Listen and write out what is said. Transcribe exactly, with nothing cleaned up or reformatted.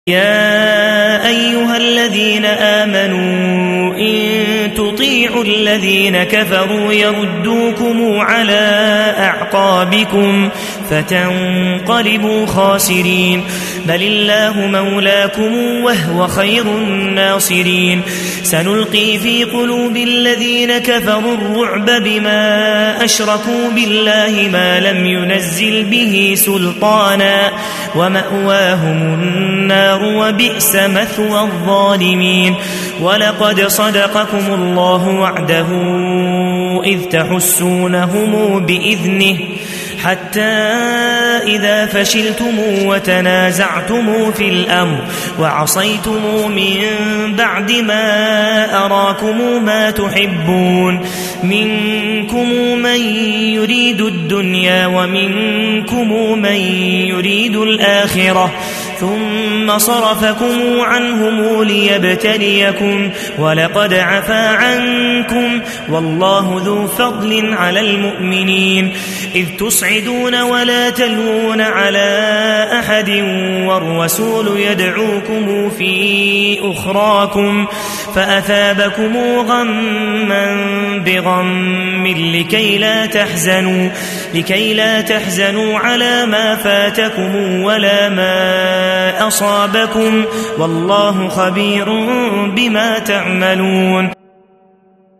يا أيها الذين آمنوا إن تطيعوا الذين كفروا يردوكم على أعقابكم فتنقلبوا خاسرين بل الله مولاكم وهو خير الناصرين سنلقي في قلوب الذين كفروا الرعب بما أشركوا بالله ما لم ينزل به سلطانا ومأواهم النار وبئس مثوى الظالمين ولقد صدقكم الله وعده إذ تحسونهم بإذنه حتى إذا فشلتم وتنازعتم في الأمر وعصيتم من بعد ما أراكم ما تحبون منكم من يريد الدنيا ومنكم من يريد الآخرة ثم صرفكم عنهم ليبتليكم ولقد عفا عنكم والله ذو فضل على المؤمنين إذ تصعدون ولا تلوون على أحد والرسول يدعوكم في أخراكم فأثابكم غما بغم لكي لا تحزنوا لكي لا تحزنوا على ما فاتكم ولا ما أصابكم والله خبير بما تعملون